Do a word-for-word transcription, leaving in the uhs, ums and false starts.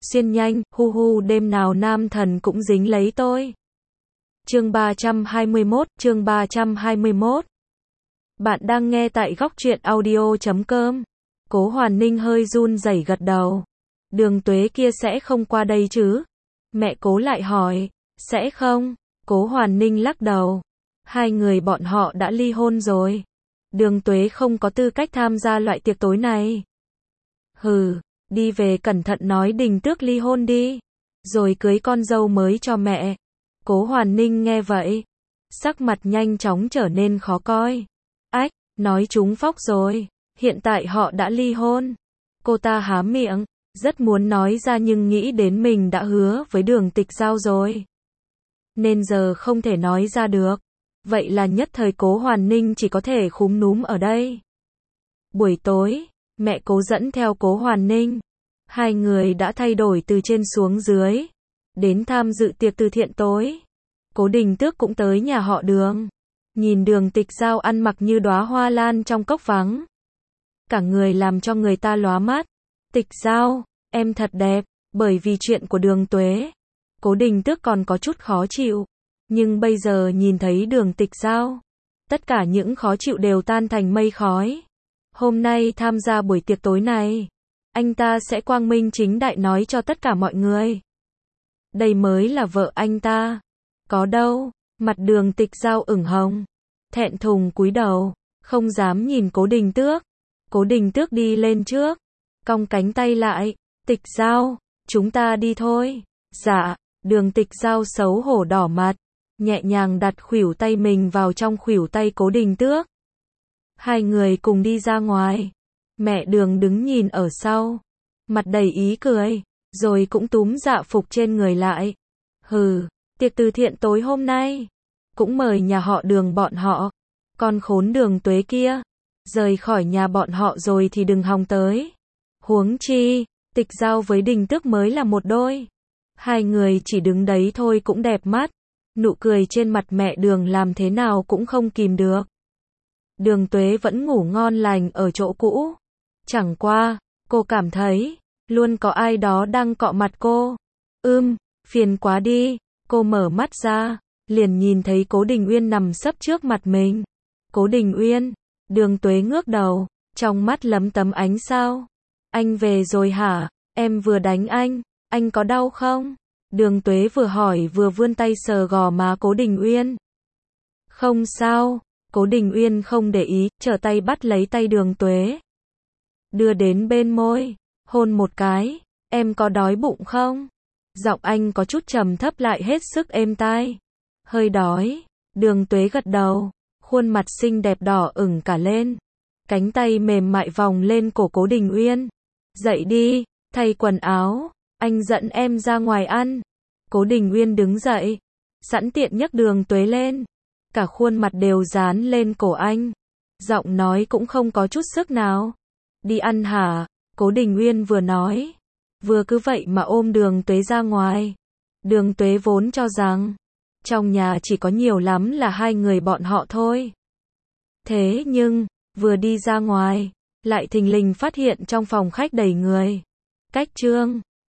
xuyên nhanh, hu hu đêm nào nam thần cũng dính lấy tôi. Chương ba trăm hai mươi mốt, chương ba trăm hai mươi mốt. Bạn đang nghe tại góc truyện audio chấm com. Cố Hoàn Ninh hơi run rẩy gật đầu. Đường Tuế kia sẽ không qua đây chứ? Mẹ Cố lại hỏi. Sẽ không? Cố Hoàn Ninh lắc đầu. Hai người bọn họ đã ly hôn rồi. Đường Tuế không có tư cách tham gia loại tiệc tối này. Hừ, đi về cẩn thận nói Đình Tước ly hôn đi. Rồi cưới con dâu mới cho mẹ. Cố Hoàn Ninh nghe vậy. Sắc mặt nhanh chóng trở nên khó coi. Ách, nói trúng phóc rồi. Hiện tại họ đã ly hôn. Cô ta há miệng, rất muốn nói ra nhưng nghĩ đến mình đã hứa với Đường Tịch Giao rồi. Nên giờ không thể nói ra được. Vậy là nhất thời Cố Hoàn Ninh chỉ có thể khúm núm ở đây. Buổi tối, mẹ Cố dẫn theo Cố Hoàn Ninh. Hai người đã thay đổi từ trên xuống dưới. Đến tham dự tiệc từ thiện tối. Cố Đình Tước cũng tới nhà họ Đường. Nhìn Đường Tịch Giao ăn mặc như đóa hoa lan trong cốc vắng. Cả người làm cho người ta lóa mắt. Tịch Giao, em thật đẹp. Bởi vì chuyện của Đường Tuế, Cố Đình Tước còn có chút khó chịu. Nhưng bây giờ nhìn thấy Đường Tịch Giao, tất cả những khó chịu đều tan thành mây khói. Hôm nay tham gia buổi tiệc tối này, anh ta sẽ quang minh chính đại nói cho tất cả mọi người. Đây mới là vợ anh ta. Có đâu, mặt Đường Tịch Giao ửng hồng, thẹn thùng cúi đầu, không dám nhìn Cố Đình Tước. Cố Đình Tước đi lên trước, cong cánh tay lại. Tịch Giao, chúng ta đi thôi. Dạ. Đường Tịch Giao xấu hổ đỏ mặt, nhẹ nhàng đặt khuỷu tay mình vào trong khuỷu tay Cố Đình Tước. Hai người cùng đi ra ngoài. Mẹ Đường đứng nhìn ở sau, mặt đầy ý cười, rồi cũng túm dạ phục trên người lại. Hừ, tiệc từ thiện tối hôm nay, cũng mời nhà họ Đường bọn họ. Con khốn Đường Tuế kia, rời khỏi nhà bọn họ rồi thì đừng hòng tới. Huống chi, Tịch Giao với Đình Tước mới là một đôi. Hai người chỉ đứng đấy thôi cũng đẹp mắt. Nụ cười trên mặt mẹ Đường làm thế nào cũng không kìm được. Đường Tuế vẫn ngủ ngon lành ở chỗ cũ. Chẳng qua, cô cảm thấy, luôn có ai đó đang cọ mặt cô. Ưm, phiền quá đi. Cô mở mắt ra, liền nhìn thấy Cố Đình Uyên nằm sấp trước mặt mình. Cố Đình Uyên, Đường Tuế ngước đầu, trong mắt lấm tấm ánh sao. Anh về rồi hả? Em vừa đánh anh. Anh có đau không? Đường Tuế vừa hỏi vừa vươn tay sờ gò má Cố Đình Uyên. Không sao. Cố Đình Uyên không để ý, trở tay bắt lấy tay Đường Tuế, đưa đến bên môi, hôn một cái. Em có đói bụng không? Giọng anh có chút trầm thấp lại hết sức êm tai. Hơi đói. Đường Tuế gật đầu, khuôn mặt xinh đẹp đỏ ửng cả lên. Cánh tay mềm mại vòng lên cổ Cố Đình Uyên. Dậy đi, thay quần áo. Anh dẫn em ra ngoài ăn. Cố Đình Uyên đứng dậy, sẵn tiện nhấc Đường Tuế lên. Cả khuôn mặt đều dán lên cổ anh. Giọng nói cũng không có chút sức nào. Đi ăn hả? Cố Đình Uyên vừa nói, vừa cứ vậy mà ôm Đường Tuế ra ngoài. Đường Tuế vốn cho rằng, trong nhà chỉ có nhiều lắm là hai người bọn họ thôi. Thế nhưng, vừa đi ra ngoài, lại thình lình phát hiện trong phòng khách đầy người. Cách trương,